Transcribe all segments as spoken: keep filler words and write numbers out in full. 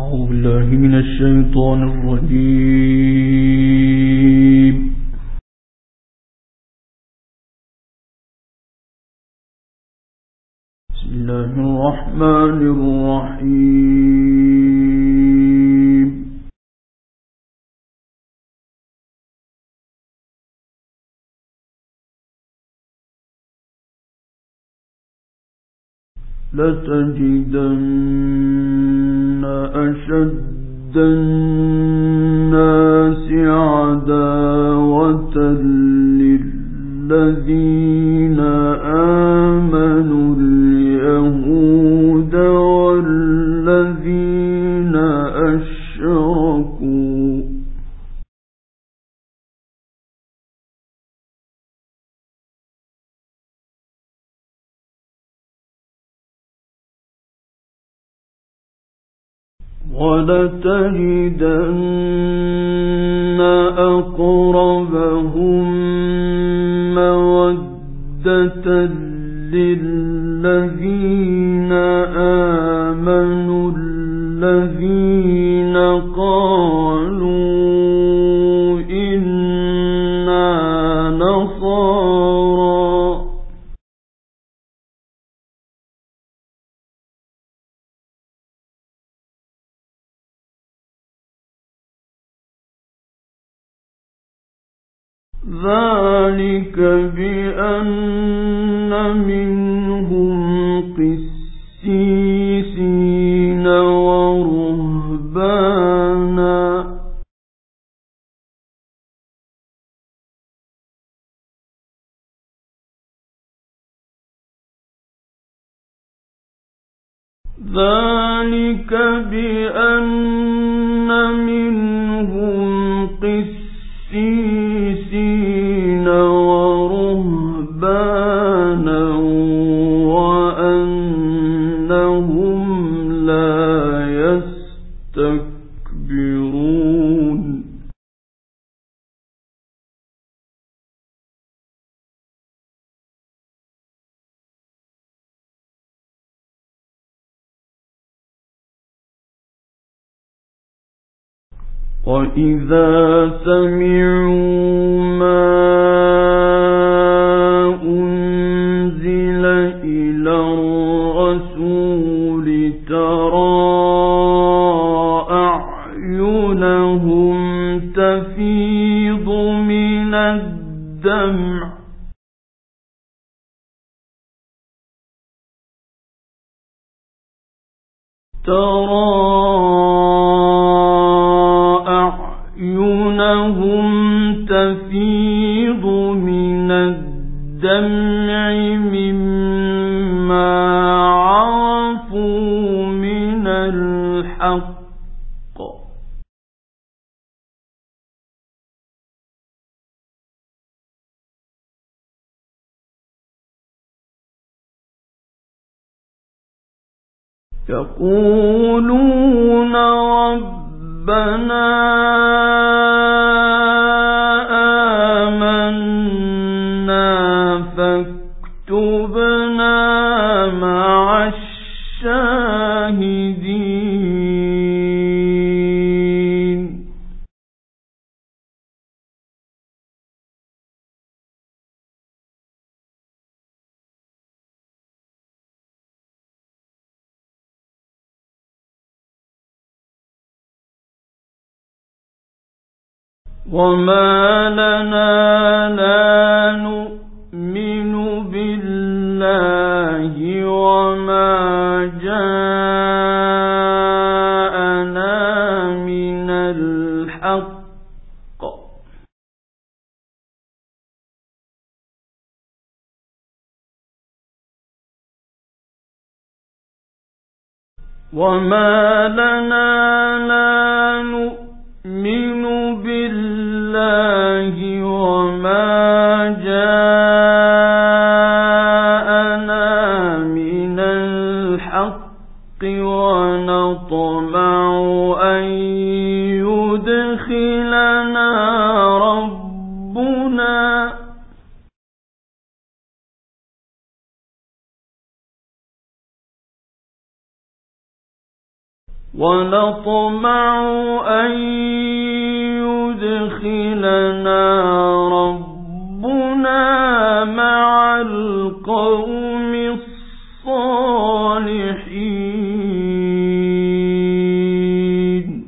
أعوذ بالله من الشيطان الرجيم. بسم الله الرحمن الرحيم. لتجدن أشد الناس عداوة للذين آمنوا اليهود والذين أشركوا ولتجدن أقربهم مودة للذين آمنوا الذين قالوا إنا نصارى ذلك بأن منهم قسيسين ورهبانا ذلك بأن منهم قسيسين ورهبانا وأنهم لا يستكبرون وَإِذَا سَمِعُوا مَا أُنزِلَ إِلَى الرَّسُولِ تَرَى أَعْيُنَهُمْ تَفِيضُ مِنَ الدَّمْعِ تَرَى أعينهم تفيض من الدمع مما عرفوا من الحق يقولون ربنا آمنا فاكتبنا مع الشاهدين وما لنا لا نؤمن بالله وما جاءنا من الحق وما لنا لا نؤمن بالله وما جاءنا من الحق ونطمع أن يدخلنا ربنا ونطمع أن يدخلنا ربنا مع القوم الصالحين.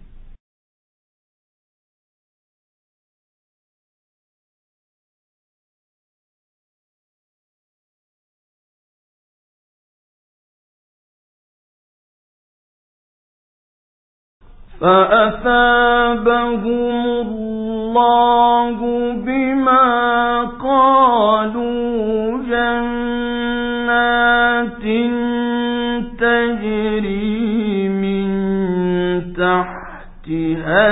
فأثابهم الله بما قالوا جنات تجري من تحتها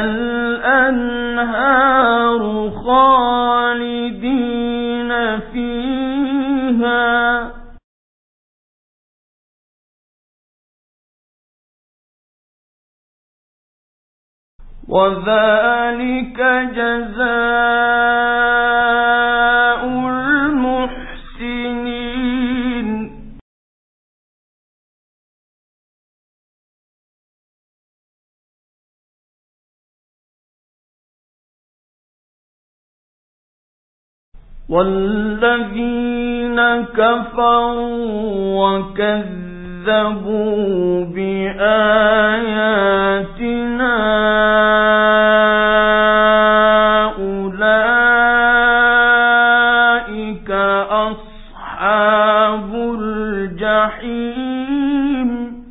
الأنهار خالدين فيها وذلك جزاء المحسنين. والذين كفروا وكذبوا بآياتنا أولئك أصحاب الجحيم.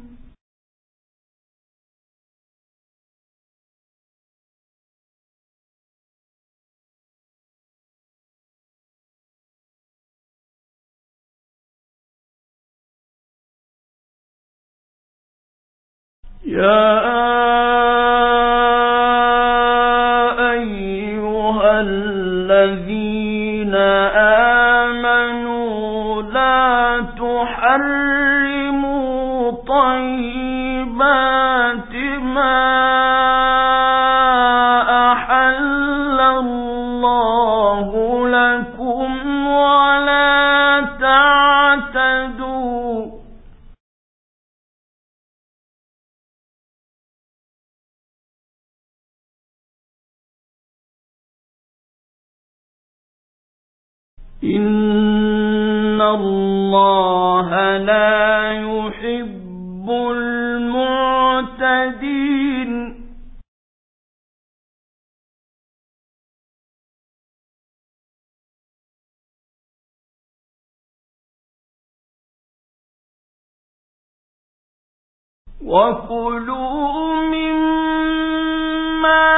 يا أيها الذين آمنوا لا تحرموا طيبات ما أحل الله لكم ولا تعتدوا إن الله لا يحب المعتدين. وكلوا مما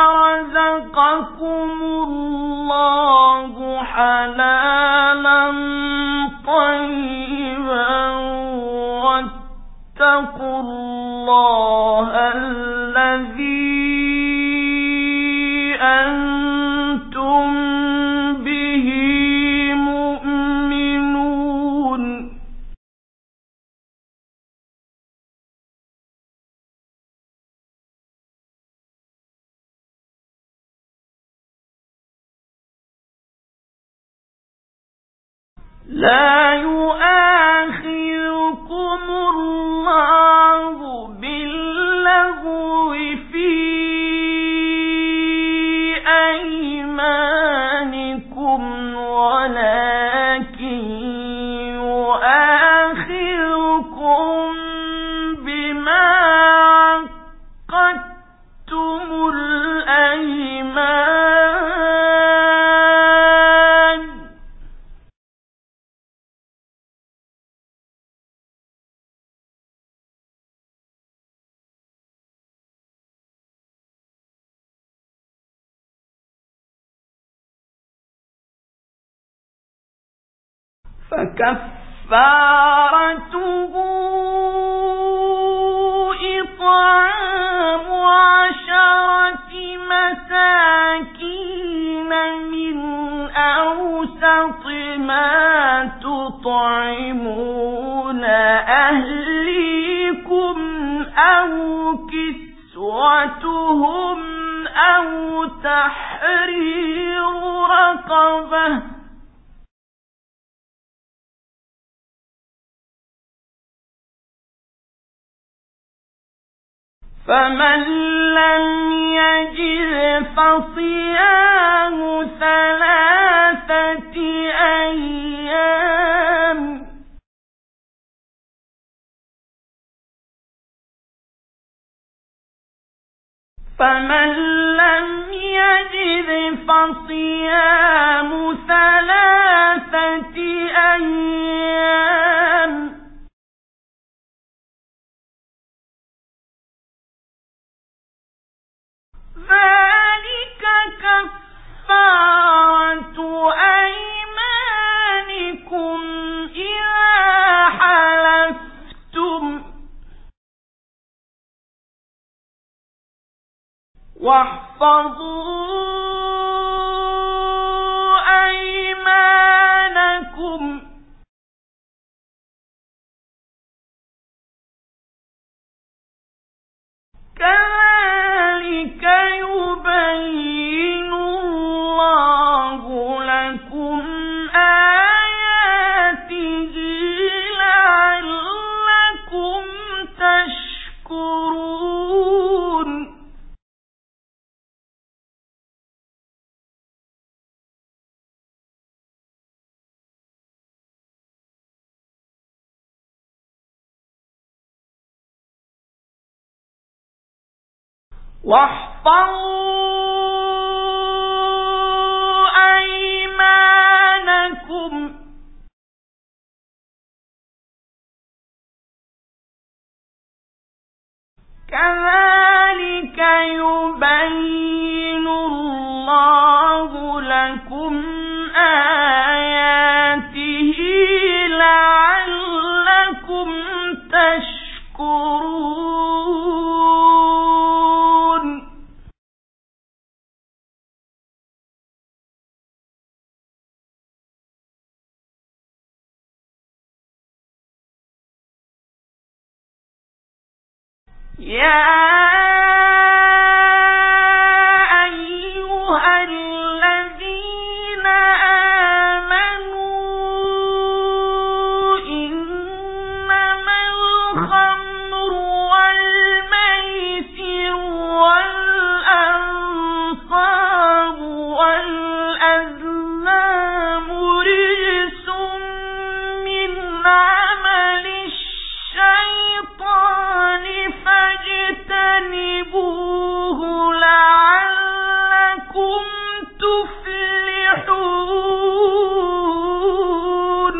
رزقكم الله حلالا طيبا واتقوا الله الذي أنتم به مؤمنون. لا يؤاخذكم الله باللغو في أيمانكم ولكن يؤاخذكم بما عقدتم الأيمان فكفارته إطعام عشرة مساكين من أوسط ما تطعمون أهليكم أو كسوتهم أو تحرير رقبة فمن لم يجد فصيام ثلاثة أيام فمن لم يجد فصيام ثلاثة أيام ذلك كفارة أيمانكم إذا حلفتم واحفظوا أيمانكم كذلك يبين الله لكم آياته لعلكم تشكرون واحفظوا أيمانكم كذلك يبين الله لكم آياته لعلكم تشكرون يا أيها الذين آمنوا إنما الخمر والميسر والأنصاب والأزلام رجس من عمل الشيطان فاجتنبوه لعلكم تفلحون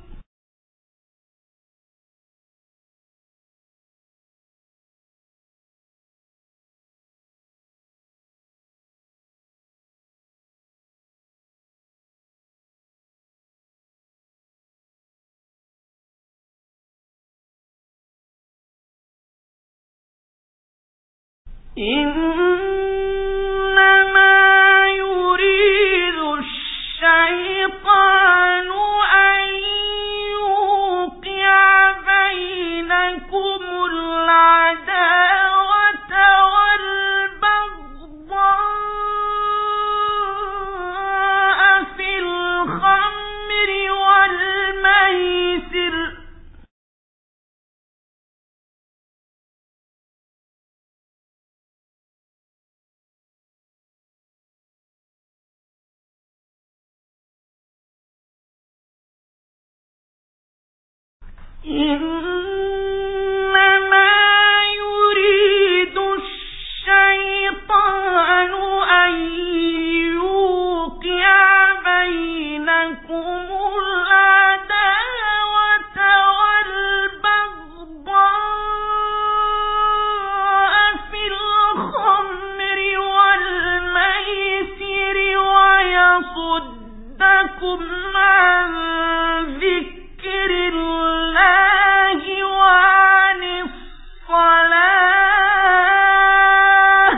إنما يريد الشيطان أن يوقع بينكم العداوة والبغضاء في الخمر والميسر إنما يريد الشيطان أن يوقع بينكم العداوة والبغضاء في الخمر والميسر ويصدكم عن ذكر الله وعن الصلاة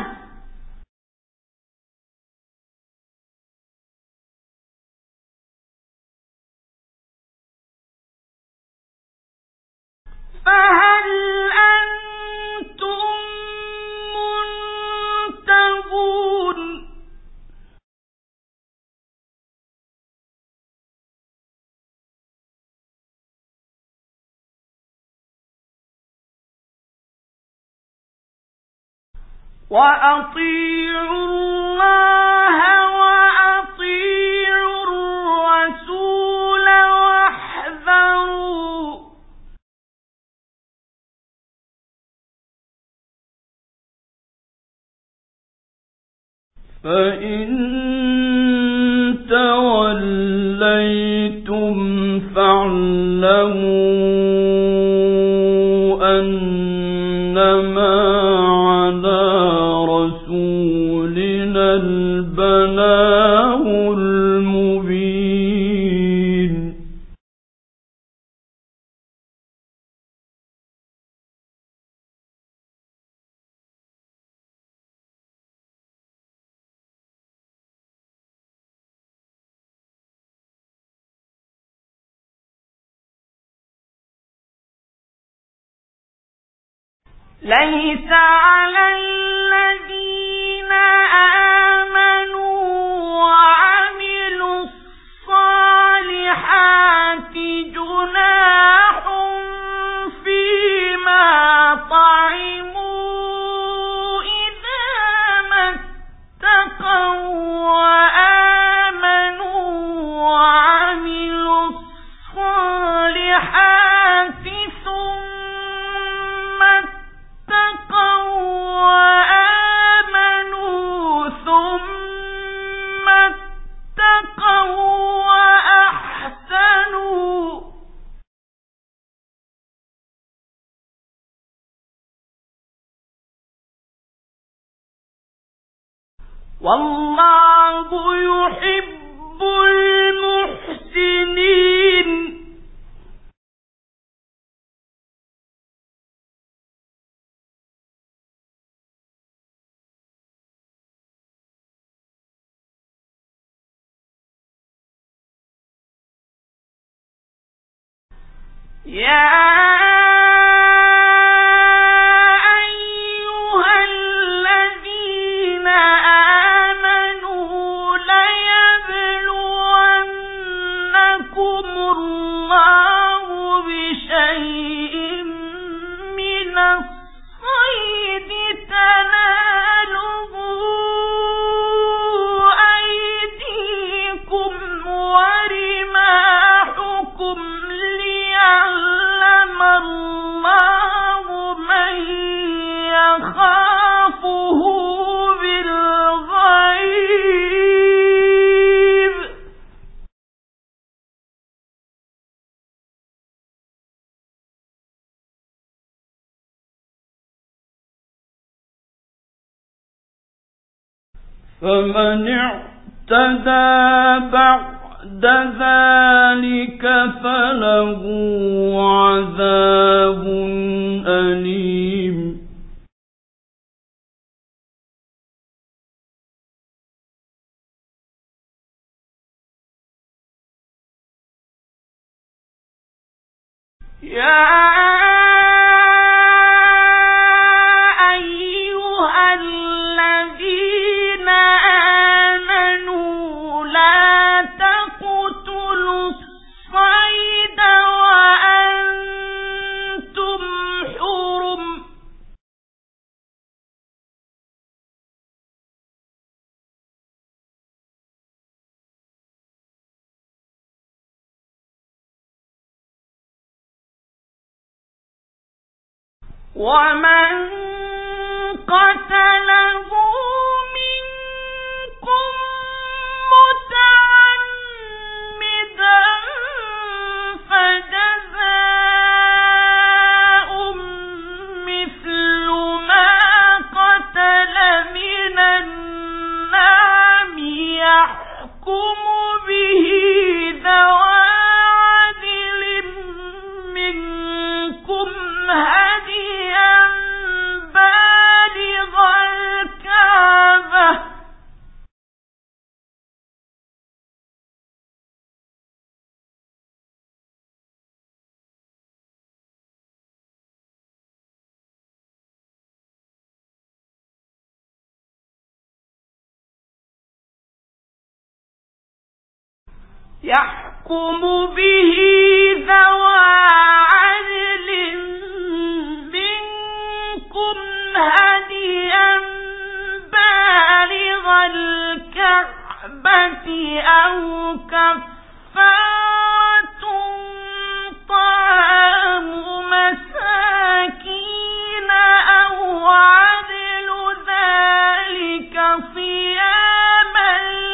فهل أنتم منتهون وأطيعوا الله وأطيعوا الرسول واحذروا فإن توليتم فاعلموا أنما على رسولنا البلاغ المبين. ليس على الذين آمنوا وعملوا الصالحات جناح فيما طعموا إذا ما اتقوا وآمنوا وعملوا الصالحات ثم اتقوا وآمنوا ثم اتقوا وأحسنوا والله يحب المحسنين. يا أيها الذين آمنوا ليبلونكم الله بشيء من الصيد تناله أيديكم ورماحكم ليعلم الله من يخافه بالغيب فمن اعتدى بعد ذلك فله عذاب أليم. يا أيها الذين آمنوا لا تقتلوا الصيد وأنتم حرم ومن قتله منكم متعمدا فجزاء مثل ما قتل من النعم يحكم به ذوى عدل منكم هديا بالغ الكعبة يحكم به ذوى عدل منكم هديا أو كفارة طعام مساكين أو عدل ذلك صياما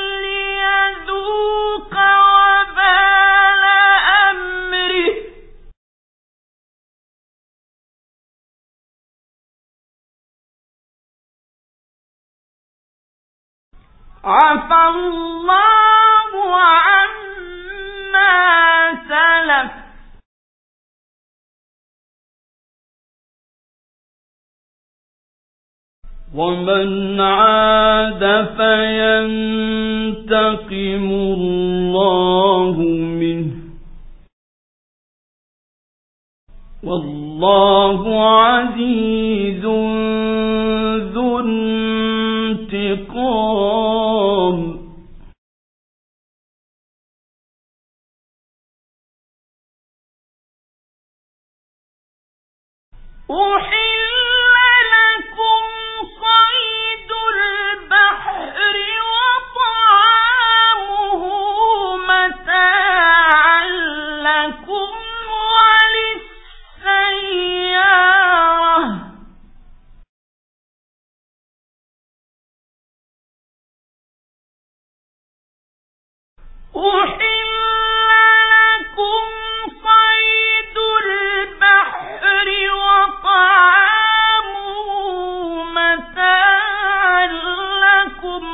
ليذوق وبال أمره. عفى الله عما سلف ومن عاد فينتقم الله منه والله عزيز ذو انتقام. أحل لكم صيد البحر وطعامه متاعا لكم وللسيارة. أحل لكم صيد البحر وطعامه متاعا لكم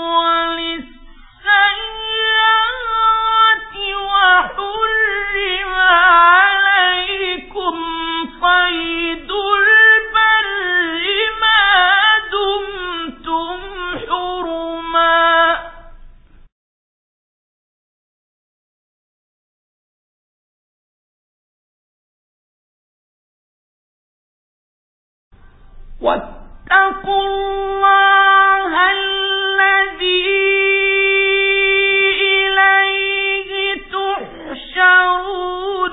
وللسيارة وحرم عليكم صيد البر ما دمتم حرما. واتقوا الله الذي إليه تحشرون.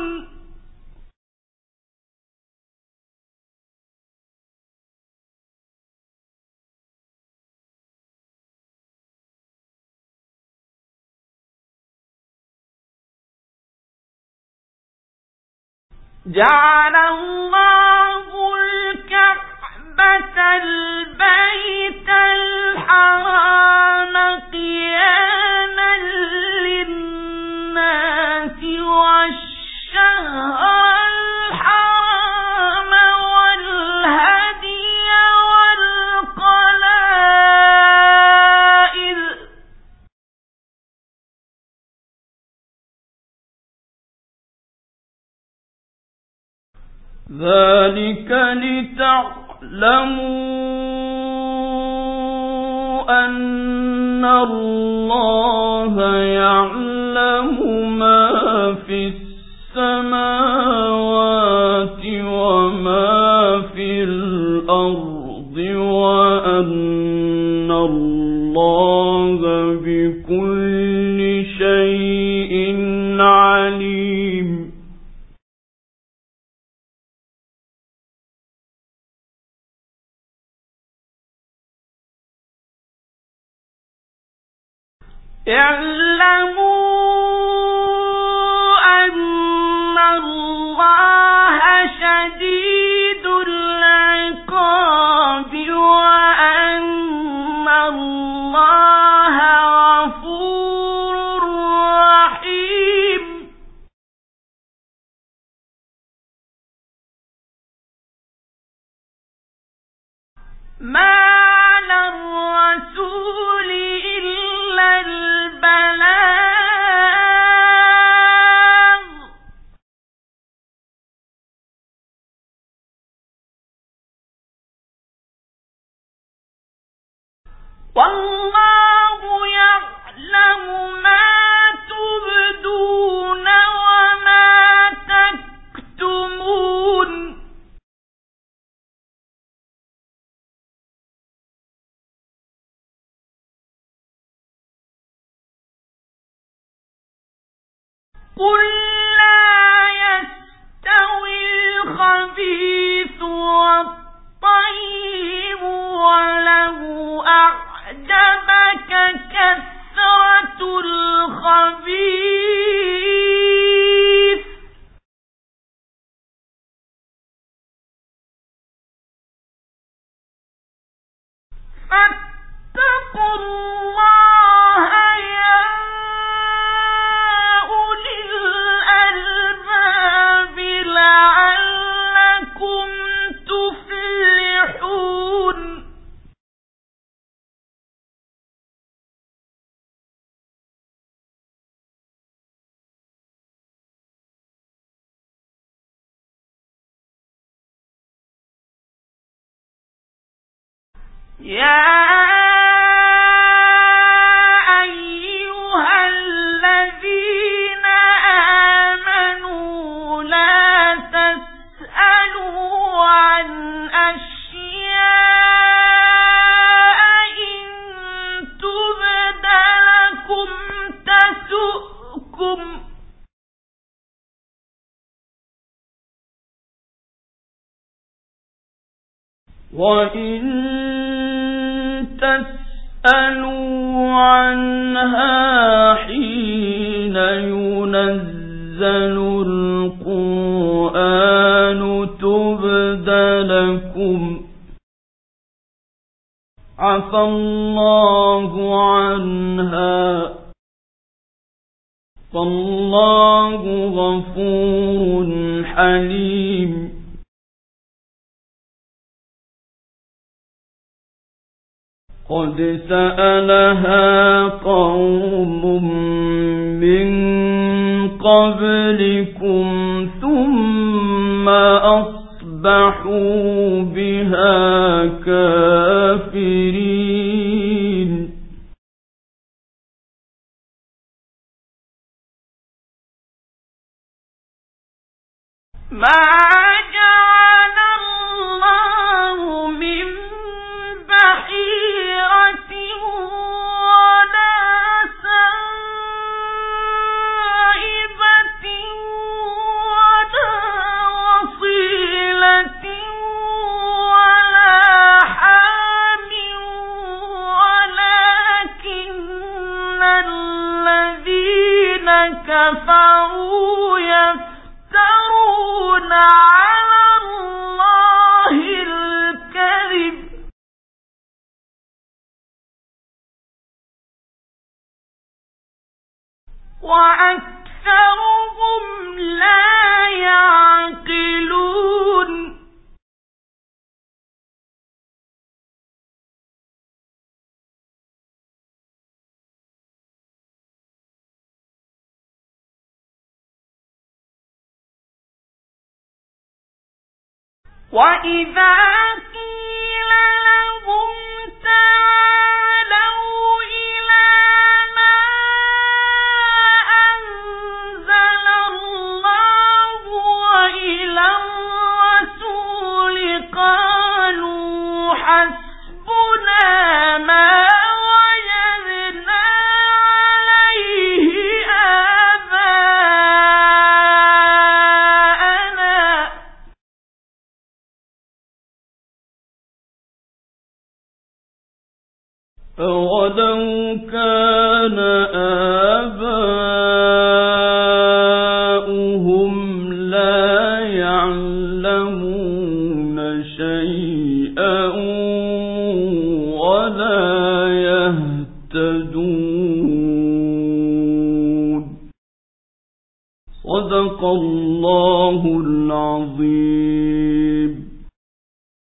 جعل الله الكعبة البيت الحرام قياما للناس والشهر الحرام والهدي والقلائد ذلك لتعلموا أن الله يعلم ما في السماوات وما في الأرض وأن الله بكل شيء عليم. اعلموا أن الله شديد العقاب وأن الله غفور رحيم. ما على الرسول إلا البلاغ والله يعلم ما تبدون وما تكتمون. قل لا يستوي الخبيث والطيب ولو أعجبك كثرة فاتقوا الله يا أولي الألباب لعلكم تفلحون. يا أيها الذين آمنوا لا تسألوا عن أشياء إن تبد لكم تسؤكم وإن تسألوا عنها حين ينزل القرآن تبد لكم عفى الله عنها فالله غفور حليم. قد سألها قوم من قبلكم ثم أصبحوا بها كافرين. ما جعل الله من بحيرة ولا سائبة ولا وصيلة ولا حام ولكن الذين كفروا يفترون على الله الكذب وأكثرهم لا يعقلون. وإذا قيل لهم تعالوا إلى ما أنزل الله وإلى الرسول قالوا حسبنا ما وجدنا عليه آباءنا أولو كان آباؤهم لا يعلمون شيئا ولا يهتدون. صدق الله العظيم.